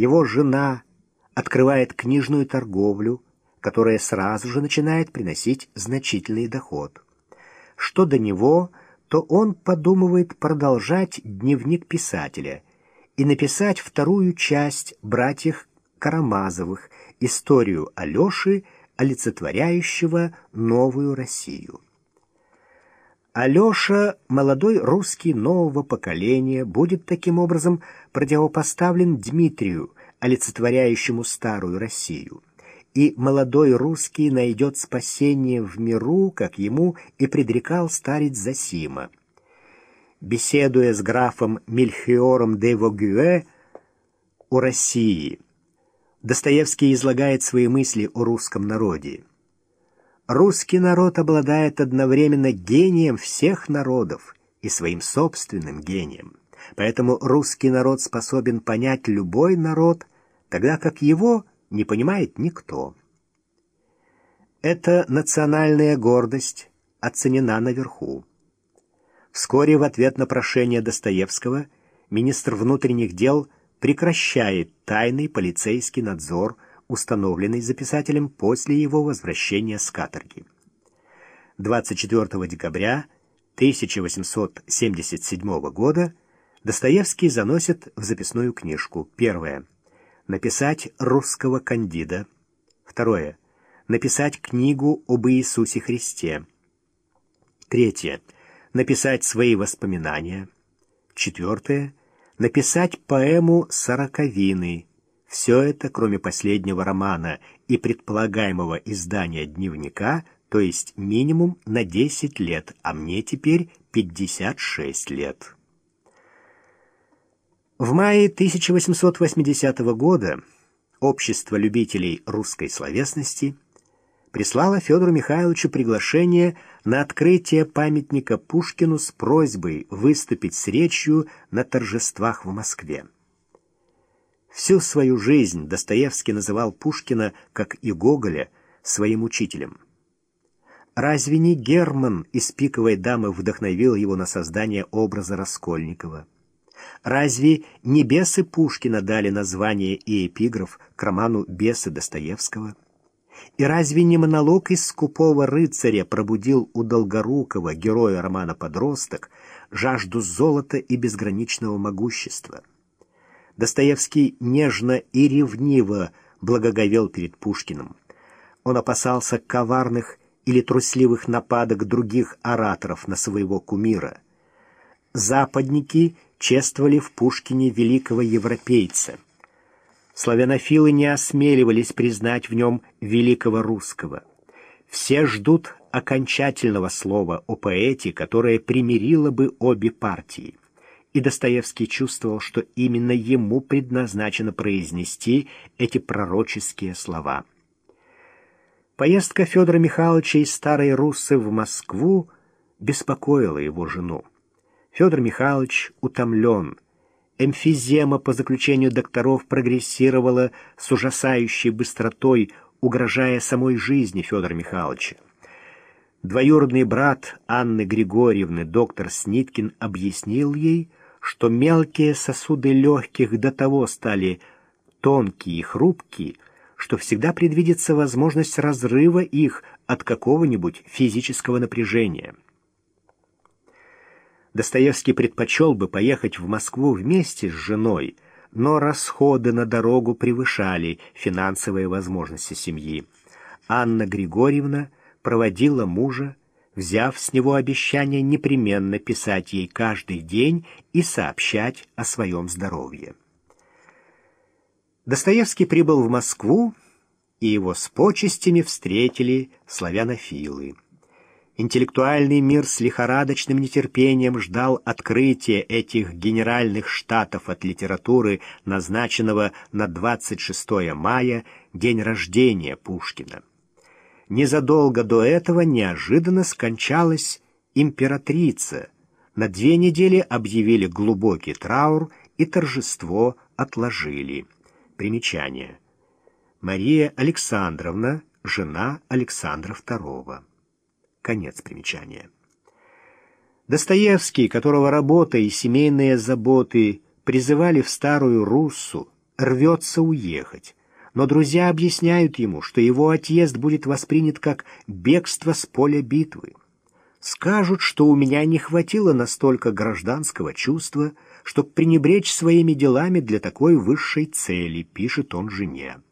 Его жена открывает книжную торговлю, которая сразу же начинает приносить значительный доход. Что до него, то он подумывает продолжать дневник писателя и написать вторую часть «Братьев Карамазовых», историю Алеши, олицетворяющего новую Россию. Алеша, молодой русский нового поколения, будет таким образом противопоставлен Дмитрию, олицетворяющему старую Россию. И молодой русский найдет спасение в миру, как ему и предрекал старец Зосима. Беседуя с графом Мельхиором де Вогюэ о России, Достоевский излагает свои мысли о русском народе. Русский народ обладает одновременно гением всех народов и своим собственным гением. Поэтому русский народ способен понять любой народ, тогда как его не понимает никто. Эта национальная гордость оценена наверху. Вскоре в ответ на прошение Достоевского министр внутренних дел прекращает тайный полицейский надзор, установленный за писателем после его возвращения с каторги. 24 декабря 1877 года Достоевский заносит в записную книжку: первое — написать русского Кандида; второе — написать книгу об Иисусе Христе; третье — написать свои воспоминания; четвертое — написать поэму «Сороковины». Все это, кроме последнего романа и предполагаемого издания дневника, то есть минимум на 10 лет, а мне теперь 56 лет. В мае 1880 года Общество любителей русской словесности прислало Федору Михайловичу приглашение на открытие памятника Пушкину с просьбой выступить с речью на торжествах в Москве. Всю свою жизнь Достоевский называл Пушкина, как и Гоголя, своим учителем. Разве не Герман из «Пиковой дамы» вдохновил его на создание образа Раскольникова? Разве не бесы Пушкина дали название и эпиграф к роману «Бесы» Достоевского? И разве не монолог из «Скупого рыцаря» пробудил у Долгорукова, героя романа «Подросток», жажду золота и безграничного могущества? Достоевский нежно и ревниво благоговел перед Пушкиным. Он опасался коварных или трусливых нападок других ораторов на своего кумира. Западники чествовали в Пушкине великого европейца. Славянофилы не осмеливались признать в нем великого русского. Все ждут окончательного слова о поэте, которое примирило бы обе партии. И Достоевский чувствовал, что именно ему предназначено произнести эти пророческие слова. Поездка Федора Михайловича из Старой Руссы в Москву беспокоила его жену. Федор Михайлович утомлен. Эмфизема, по заключению докторов, прогрессировала с ужасающей быстротой, угрожая самой жизни Федора Михайловича. Двоюродный брат Анны Григорьевны, доктор Сниткин, объяснил ей, что мелкие сосуды легких до того стали тонкие и хрупкие, что всегда предвидится возможность разрыва их от какого-нибудь физического напряжения. Достоевский предпочел бы поехать в Москву вместе с женой, но расходы на дорогу превышали финансовые возможности семьи. Анна Григорьевна проводила мужа, взяв с него обещание непременно писать ей каждый день и сообщать о своем здоровье. Достоевский прибыл в Москву, и его с почестями встретили славянофилы. Интеллектуальный мир с лихорадочным нетерпением ждал открытия этих генеральных штатов от литературы, назначенного на 26 мая, день рождения Пушкина. Незадолго до этого неожиданно скончалась императрица. На 2 недели объявили глубокий траур и торжество отложили. Примечание. Мария Александровна, жена Александра II. Конец примечания. Достоевский, которого работа и семейные заботы призывали в Старую Руссу, рвется уехать, но друзья объясняют ему, что его отъезд будет воспринят как бегство с поля битвы. Скажут, что у меня не хватило настолько гражданского чувства, чтобы пренебречь своими делами для такой высшей цели, пишет он жене.